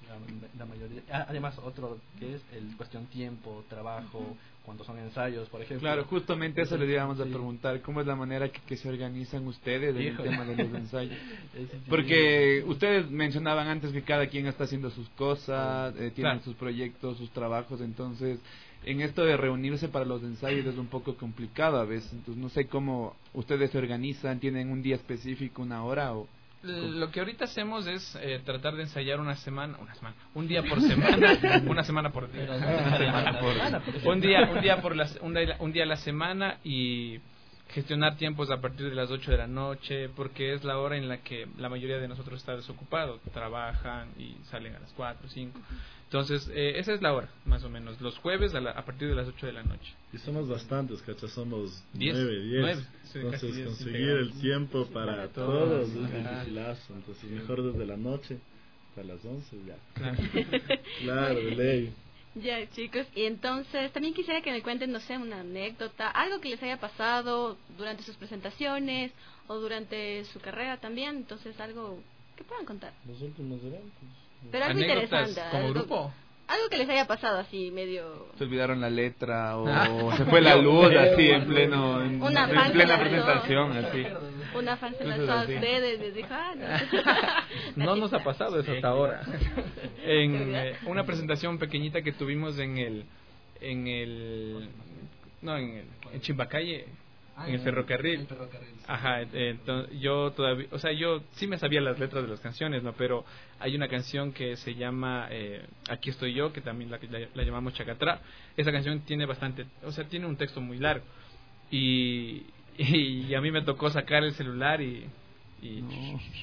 La, la mayoría. Además, otro que es el cuestión tiempo, trabajo, uh-huh. cuando son ensayos, por ejemplo. Claro, justamente eso le íbamos a preguntar, ¿cómo es la manera que, que se organizan ustedes en el tema de los ensayos? Porque ustedes mencionaban antes que cada quien está haciendo sus cosas, eh, tienen claro. sus proyectos, sus trabajos, entonces en esto de reunirse para los ensayos es un poco complicado a veces, entonces no sé cómo ustedes se organizan, ¿tienen un día específico, una hora o...? Lo que ahorita hacemos es eh, tratar de ensayar una semana, una semana, un día por semana, una semana por día, una semana por, un día, un día por la, un día, un día a la semana y gestionar tiempos a partir de las ocho de la noche, porque es la hora en la que la mayoría de nosotros está desocupado, trabajan y salen a las cuatro, cinco. Entonces, eh, esa es la hora, más o menos, los jueves a, la, a partir de las ocho de la noche. Y somos bastantes, ¿cachai? Somos diez, nueve, diez. nueve. Sí, entonces, diez conseguir integrales. el tiempo para, para todos, todos es dificilazo. Entonces, sí. mejor desde la noche hasta las once ya. Claro, claro, de ley. Ya, chicos, y entonces también quisiera que me cuenten, no sé, una anécdota, algo que les haya pasado durante sus presentaciones o durante su carrera también, entonces algo que puedan contar. Los últimos eventos. Pero algo interesante. ¿Como algo, grupo? Algo que les haya pasado así medio... Se olvidaron la letra o se fue la luz así en pleno en, Una en fan plena se presentación así. Una fan se lanzó a ustedes y les dijo, ah, no. No nos ha pasado eso hasta ahora. En eh, una presentación pequeñita que tuvimos en el en el no en el en Chimbacalle, ah, en el ferrocarril. El ferrocarril sí. Ajá, eh, yo todavía, o sea, yo sí me sabía las letras de las canciones, no, pero hay una canción que se llama eh, Aquí estoy yo, que también la, la, la llamamos Chacatrá. Esa canción tiene bastante, o sea, tiene un texto muy largo. Y y, y a mí me tocó sacar el celular y y, no.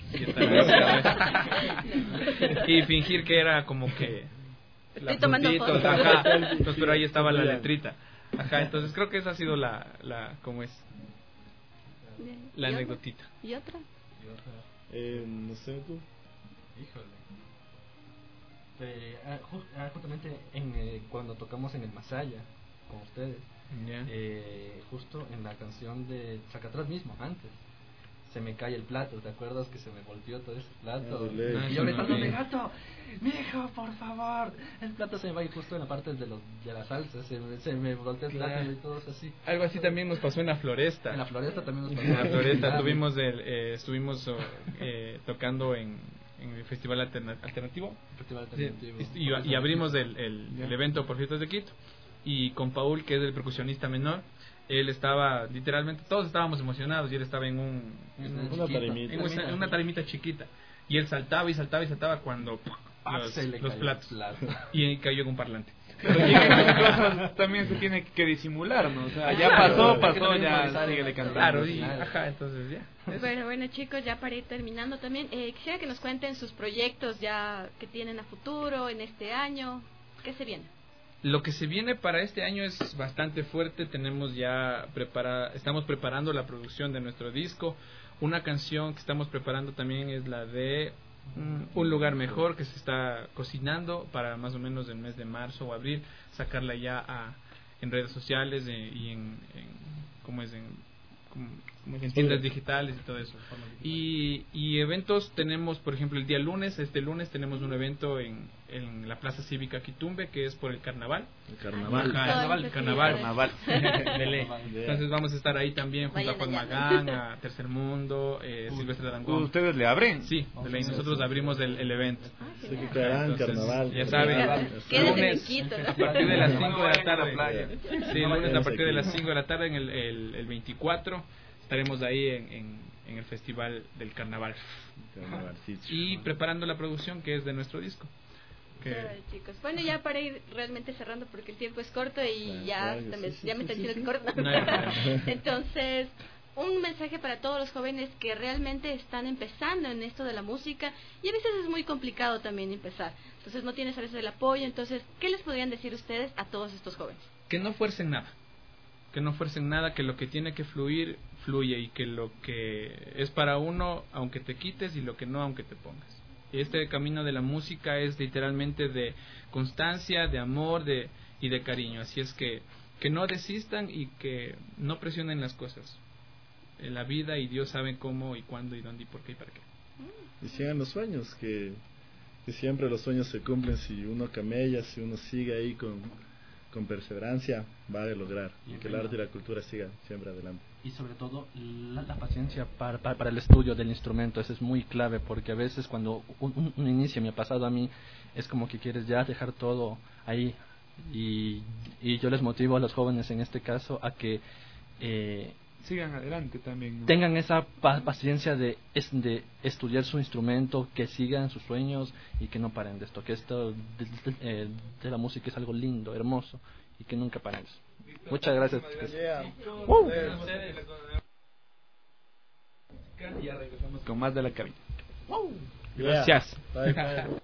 y, y fingir que era como que estoy tomando fotos. Ajá, entonces, pero ahí estaba la letrita. Ajá, entonces creo que esa ha sido la, la ¿cómo es? La anécdotita. ¿Y otra? Eh, no sé tú. Híjole. Eh, ah, justamente en, eh, cuando tocamos en el Masaya con ustedes, yeah. eh, justo en la canción de Chacatrás mismo, antes, se me cae el plato, ¿te acuerdas que se me volteó todo ese plato? No, y yo gritándole, gato, mijo, por favor, el plato se me va y justo en la parte de, los, de la salsa, se, se me volteó el plato yeah. y todos así. Algo así también nos pasó en la Floresta. En la Floresta también nos pasó. En la Floresta tuvimos el, eh, estuvimos eh, tocando en, en el Festival Alterna- Alternativo, Festival Alternativo. Sí, y, y abrimos el, el, yeah. el evento por Fiestas de Quito, y con Paul, que es el percusionista menor, él estaba, literalmente, todos estábamos emocionados y él estaba en un... En una, un tarimita. En una, en una tarimita chiquita. Y él saltaba y saltaba y saltaba cuando... Los, los platos. Plato. Y cayó en un parlante. Pero cosas también se tiene que disimular, ¿no? O sea, ya pasó, pasó, ya sigue de cantar. Claro, y, ajá, entonces ya. Bueno, bueno chicos, ya para ir terminando también, eh, quisiera que nos cuenten sus proyectos ya que tienen a futuro, en este año, ¿qué se viene? Lo que se viene para este año es bastante fuerte. Tenemos ya prepara, estamos preparando la producción de nuestro disco. Una canción que estamos preparando también es la de mm, Un lugar mejor, que se está cocinando para más o menos el mes de marzo o abril, sacarla ya a, en redes sociales eh, y en, en ¿cómo es? En, como, en tiendas digitales y todo eso. Y, y eventos tenemos, por ejemplo, el día lunes, este lunes tenemos un evento en, en la Plaza Cívica Quitumbe, que es por el carnaval. El carnaval. Ajá, carnaval, carnaval. carnaval. Entonces vamos a estar ahí también junto a Juan Magán, a Tercer Mundo, eh, Silvestre Dangond. ¿Ustedes le abren? Sí, de ley, nosotros abrimos el, el evento. Sí, que quedarán carnaval. Ya saben, lunes a partir de las cinco de la tarde. Sí, lunes a partir de las cinco de la tarde en el, el, el veinticuatro. Estaremos ahí en, en, en el Festival del Carnaval. Carnaval sí, y preparando la producción que es de nuestro disco. Que... Claro, chicos. Bueno, ya para ir realmente cerrando porque el tiempo es corto y claro, ya, claro, me, sí, ya sí, me están diciendo sí, que corto. No, no, no. Entonces, un mensaje para todos los jóvenes que realmente están empezando en esto de la música y a veces es muy complicado también empezar. Entonces no tienes a veces el apoyo. Entonces, ¿qué les podrían decir ustedes a todos estos jóvenes? Que no fuercen nada. Que no fuercen nada, que lo que tiene que fluir, fluye, y que lo que es para uno, aunque te quites, y lo que no, aunque te pongas. Y este camino de la música es literalmente de constancia, de amor de y de cariño. Así es que que no desistan y que no presionen las cosas. En la vida y Dios sabe cómo y cuándo y dónde y por qué y para qué. Y sigan los sueños, que, que siempre los sueños se cumplen si uno camella, si uno sigue ahí con, con perseverancia, va a lograr y que el arte y la cultura sigan siempre adelante. Y sobre todo la, la paciencia para, para, para el estudio del instrumento, eso es muy clave, porque a veces cuando un, un, un inicio me ha pasado a mí, es como que quieres ya dejar todo ahí, y, y yo les motivo a los jóvenes en este caso a que eh, sigan adelante también, ¿no? Tengan esa pa paciencia de, es, de estudiar su instrumento, que sigan sus sueños y que no paren de esto, que esto de, de, de, de la música es algo lindo, hermoso, y que nunca paren. Muchas gracias. Yeah. Uh. Y ya regresamos con más de la cabina. Wow. Gracias. Yeah. Bye, bye.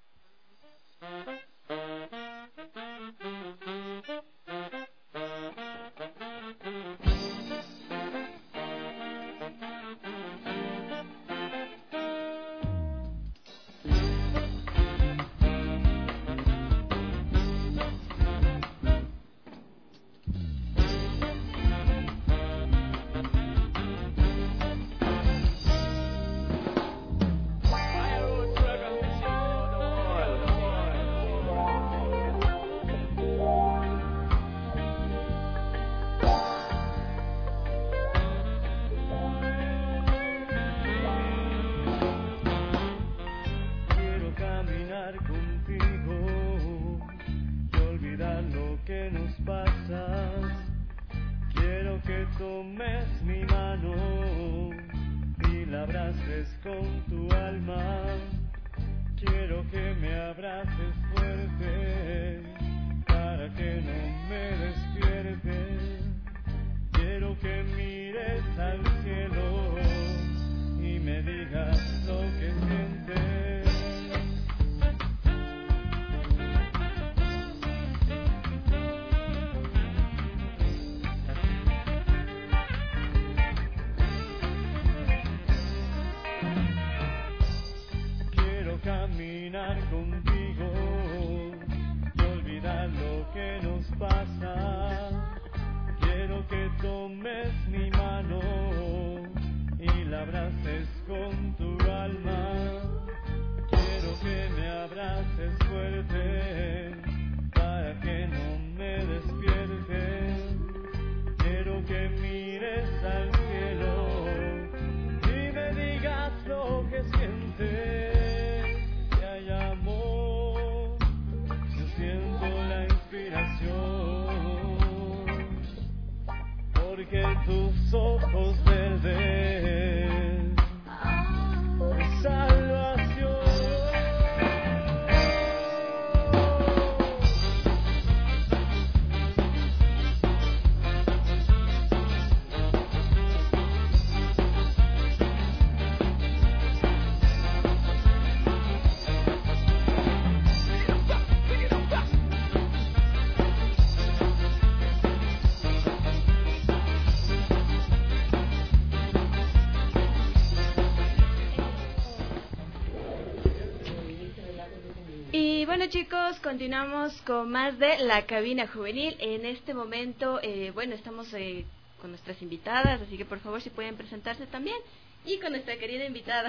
Bueno, chicos, continuamos con más de La Cabina Juvenil. En este momento, eh, bueno, estamos eh, con nuestras invitadas, así que por favor si pueden presentarse también. Y con nuestra querida invitada.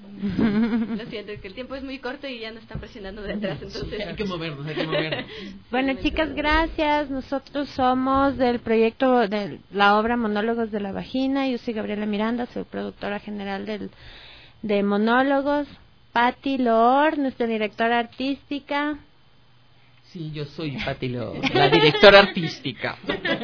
Lo siento, que el tiempo es muy corto y ya nos están presionando de atrás, entonces... Hay que movernos, hay que movernos. Bueno, chicas, gracias. Nosotros somos del proyecto de la obra Monólogos de la Vagina. Yo soy Gabriela Miranda, soy productora general del de Monólogos. Patti Loor, nuestra directora artística. Sí, yo soy Patti Loor, la directora artística.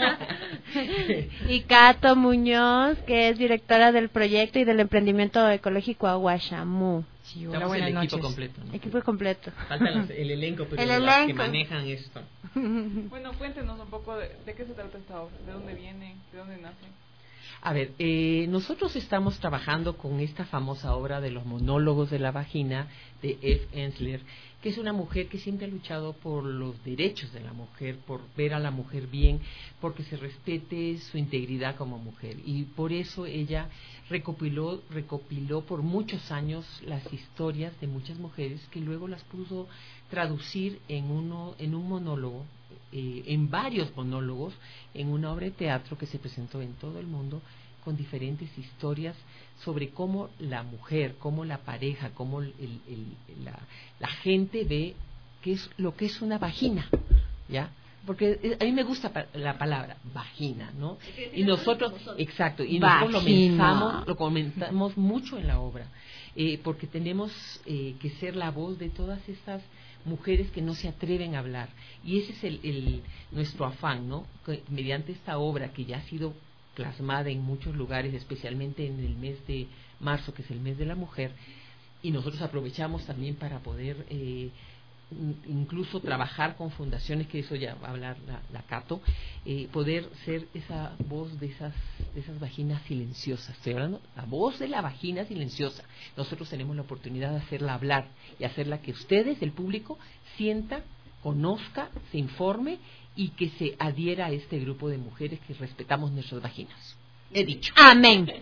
Y Cato Muñoz, que es directora del proyecto y del emprendimiento ecológico Aguashamú. Sí, hola, buenas el noches. Equipo completo, ¿no? Equipo completo. Falta los, el elenco, pero el los elenco. que manejan esto. Bueno, cuéntenos un poco de, de qué se trata esta obra, de dónde viene, de dónde nace. A ver, eh, nosotros estamos trabajando con esta famosa obra de los monólogos de la vagina de Eve Ensler, que es una mujer que siempre ha luchado por los derechos de la mujer, por ver a la mujer bien, porque se respete su integridad como mujer. Y por eso ella recopiló, recopiló por muchos años las historias de muchas mujeres que luego las pudo traducir en, uno, en un monólogo, eh, en varios monólogos, en una obra de teatro que se presentó en todo el mundo con diferentes historias sobre cómo la mujer, cómo la pareja, cómo el, el, la, la gente ve qué es lo que es una vagina, ¿ya? Porque a mí me gusta la palabra vagina, ¿no? Y nosotros, exacto, y nosotros lo comentamos, lo comentamos mucho en la obra, eh, porque tenemos eh, que ser la voz de todas estas mujeres que no se atreven a hablar, y ese es el, el nuestro afán, ¿no? Que mediante esta obra que ya ha sido plasmada en muchos lugares, especialmente en el mes de marzo, que es el mes de la mujer, y nosotros aprovechamos también para poder eh, incluso trabajar con fundaciones, que eso ya va a hablar la, la Cato, eh, poder ser esa voz de esas de esas vaginas silenciosas. Estoy hablando la voz de la vagina silenciosa. Nosotros tenemos la oportunidad de hacerla hablar y hacerla que ustedes, el público, sienta, conozca, se informe y que se adhiera a este grupo de mujeres que respetamos nuestras vaginas. He dicho. Amén.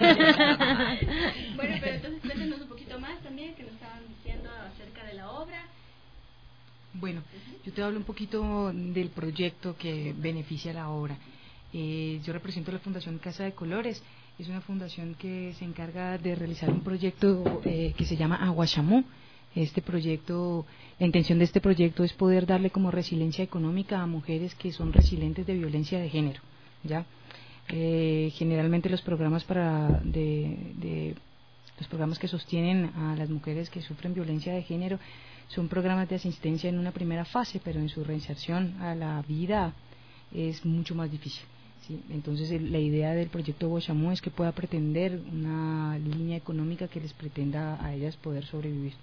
Bueno, pero entonces cuéntenos un poquito más también, que nos estaban diciendo acerca de la obra. Bueno, yo te hablo un poquito del proyecto que beneficia la obra. Eh, yo represento la Fundación Casa de Colores. Es una fundación que se encarga de realizar un proyecto eh, que se llama Aguachamú. Este proyecto, la intención de este proyecto es poder darle como resiliencia económica a mujeres que son resilientes de violencia de género, ¿ya? Eh, generalmente los programas para de, de los programas que sostienen a las mujeres que sufren violencia de género son programas de asistencia en una primera fase, pero en su reinserción a la vida es mucho más difícil, ¿sí? Entonces el, la idea del proyecto Aguachamú es que pueda pretender una línea económica que les pretenda a ellas poder sobrevivir.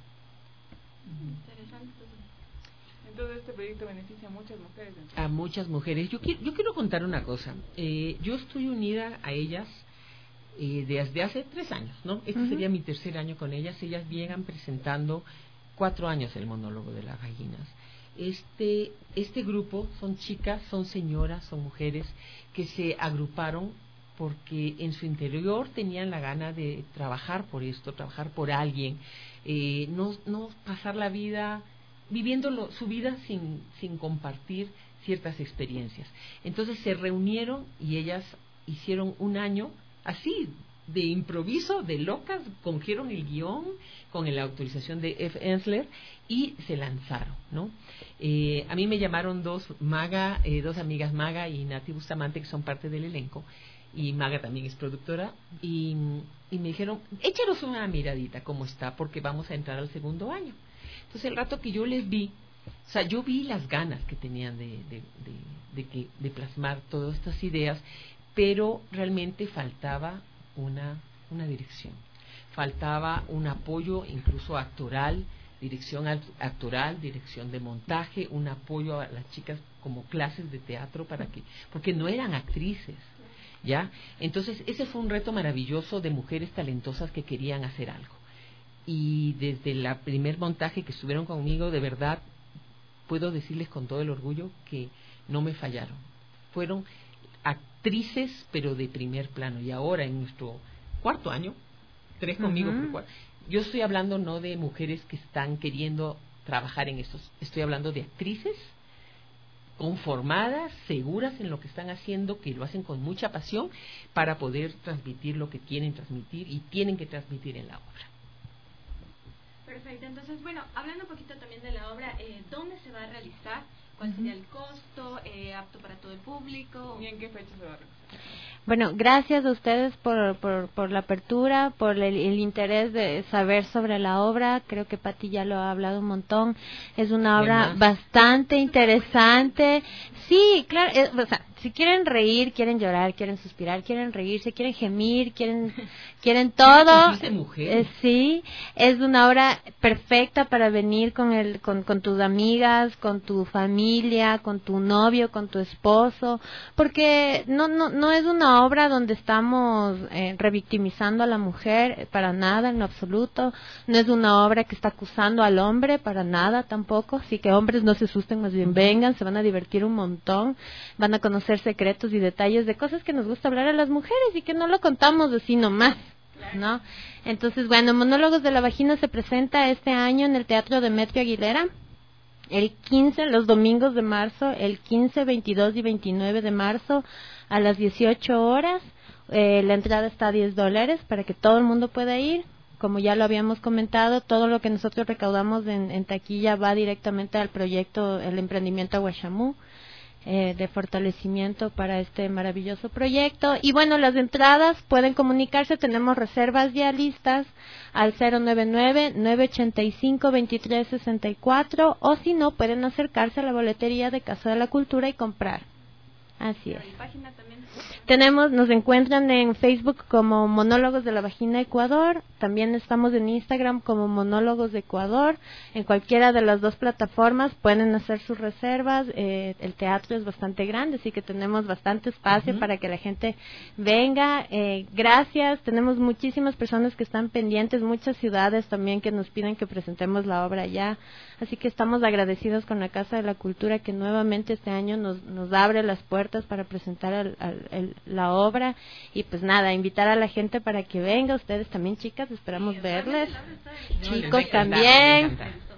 Interesante. Entonces este proyecto beneficia a muchas mujeres. A muchas mujeres. Yo quiero, yo quiero contar una cosa. Eh, yo estoy unida a ellas eh, desde hace tres años, ¿no? Este uh-huh. sería mi tercer año con ellas. Ellas llegan presentando cuatro años el monólogo de las vaginas. Este, este grupo son chicas, son señoras, son mujeres que se agruparon porque en su interior tenían la gana de trabajar por esto, trabajar por alguien, eh, no, no pasar la vida viviendo lo, su vida sin, sin compartir ciertas experiencias. Entonces se reunieron y ellas hicieron un año así, de improviso, de locas, cogieron el guión con la autorización de F. Ensler y se lanzaron, ¿no? Eh, a mí me llamaron dos, Maga, eh, dos amigas, Maga y Nati Bustamante, que son parte del elenco, y Maga también es productora, y, y me dijeron, échanos una miradita cómo está, porque vamos a entrar al segundo año. Entonces el rato que yo les vi, o sea, yo vi las ganas que tenían de, de, de, de, que, de plasmar todas estas ideas, pero realmente faltaba una, una dirección, faltaba un apoyo incluso actoral, dirección actoral, dirección de montaje, un apoyo a las chicas como clases de teatro para que, porque no eran actrices, ¿ya? Entonces ese fue un reto maravilloso de mujeres talentosas que querían hacer algo. Y desde el primer montaje que estuvieron conmigo, de verdad, puedo decirles con todo el orgullo que no me fallaron. Fueron actrices, pero de primer plano. Y ahora, en nuestro cuarto año, tres conmigo, uh-huh. por cuatro, yo estoy hablando no de mujeres que están queriendo trabajar en esto, estoy hablando de actrices conformadas, seguras en lo que están haciendo, que lo hacen con mucha pasión para poder transmitir lo que quieren transmitir y tienen que transmitir en la obra. Perfecto, entonces, bueno, hablando un poquito también de la obra, eh, ¿dónde se va a realizar? ¿Cuál sería el costo? Eh, ¿Apto para todo el público? ¿Y en qué fecha se va a realizar? Bueno, gracias a ustedes por, por, por la apertura, por el, el interés de saber sobre la obra. Creo que Pati ya lo ha hablado un montón. Es una obra bastante interesante. Sí, claro, es, o sea, si quieren reír, quieren llorar, quieren suspirar, quieren reírse, quieren gemir, quieren quieren todo. Eh, sí, es una obra perfecta para venir con el con, con tus amigas, con tu familia, con tu novio, con tu esposo, porque no no no es una obra donde estamos eh, revictimizando a la mujer, para nada, en lo absoluto. No es una obra que está acusando al hombre, para nada tampoco. Así que hombres, no se asusten, más bien vengan, se van a divertir un montón, van a conocer secretos y detalles de cosas que nos gusta hablar a las mujeres y que no lo contamos así nomás, ¿no? Entonces, bueno, Monólogos de la Vagina se presenta este año en el Teatro Demetrio Aguilera, el quince, los domingos de marzo, el quince, veintidós y veintinueve de marzo, a las dieciocho horas. Eh, la entrada está a diez dólares para que todo el mundo pueda ir. Como ya lo habíamos comentado, todo lo que nosotros recaudamos en, en taquilla va directamente al proyecto, el emprendimiento Aguashamú, eh, de fortalecimiento para este maravilloso proyecto. Y bueno, las entradas pueden comunicarse, tenemos reservas ya listas al cero nueve nueve, nueve ocho cinco, dos tres seis cuatro, o si no, pueden acercarse a la boletería de Casa de la Cultura y comprar. Así es. Tenemos, nos encuentran en Facebook como Monólogos de la Vagina Ecuador, también estamos en Instagram como Monólogos de Ecuador. En cualquiera de las dos plataformas pueden hacer sus reservas. Eh, el teatro es bastante grande, así que tenemos bastante espacio uh-huh. para que la gente venga. Eh, gracias, tenemos muchísimas personas que están pendientes, muchas ciudades también que nos piden que presentemos la obra allá, así que estamos agradecidos con la Casa de la Cultura que nuevamente este año nos, nos abre las puertas para presentar al, al, el, la obra. Y pues nada, invitar a la gente para que venga, ustedes también, chicas, esperamos sí, verles, chicos no, también.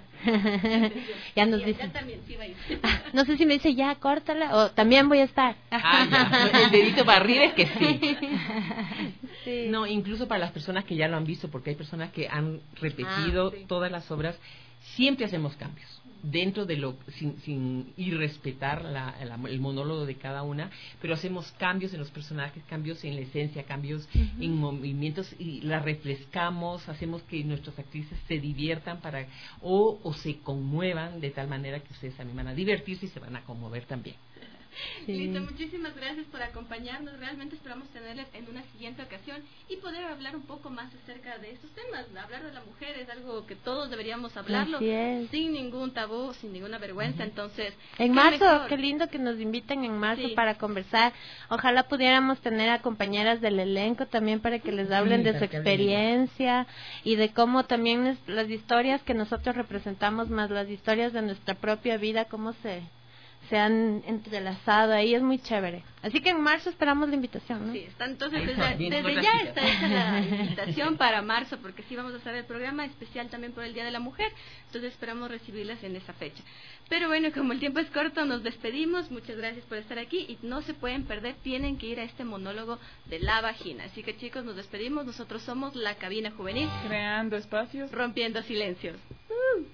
Ya nos dicen, ah, no sé si me dice ya córtala o también voy a estar. Ah, ya. El dedito para arriba es que sí. Sí. No, incluso para las personas que ya lo han visto, porque hay personas que han repetido ah, sí. todas las obras, siempre hacemos cambios dentro de lo sin, sin irrespetar la, la, el monólogo de cada una, pero hacemos cambios en los personajes, cambios en la esencia, cambios uh-huh. en movimientos y la refrescamos, hacemos que nuestras actrices se diviertan para o, o se conmuevan de tal manera que ustedes también van a divertirse y se van a conmover también. Sí. Listo, muchísimas gracias por acompañarnos. Realmente esperamos tenerles en una siguiente ocasión y poder hablar un poco más acerca de estos temas. Hablar de la mujer es algo que todos deberíamos hablarlo sin ningún tabú, sin ninguna vergüenza. Entonces, en marzo, mejor? Qué lindo que nos inviten en marzo sí. para conversar. Ojalá pudiéramos tener a compañeras del elenco también para que les hablen sí, de su experiencia y de cómo también es, las historias que nosotros representamos más las historias de nuestra propia vida, cómo se se han entrelazado ahí, es muy chévere. Así que en marzo esperamos la invitación, ¿no? Sí, está, entonces desde, desde ya está hecha la invitación para marzo, porque sí vamos a hacer el programa especial también por el Día de la Mujer, entonces esperamos recibirlas en esa fecha. Pero bueno, como el tiempo es corto, nos despedimos, muchas gracias por estar aquí y no se pueden perder, tienen que ir a este monólogo de la vagina. Así que chicos, nos despedimos, nosotros somos La Cabina Juvenil. Creando espacios. Rompiendo silencios. Uh.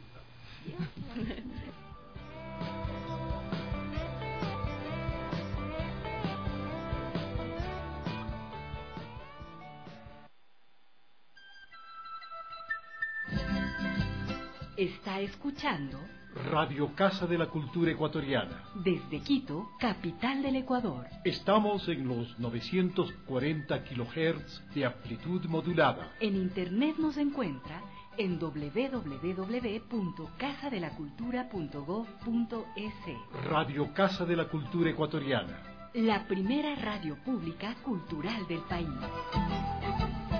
Está escuchando Radio Casa de la Cultura Ecuatoriana. Desde Quito, capital del Ecuador. Estamos en los novecientos cuarenta kilohertz de amplitud modulada. En internet nos encuentra en doble u doble u doble u punto casa de la cultura punto gob punto es. Radio Casa de la Cultura Ecuatoriana. La primera radio pública cultural del país.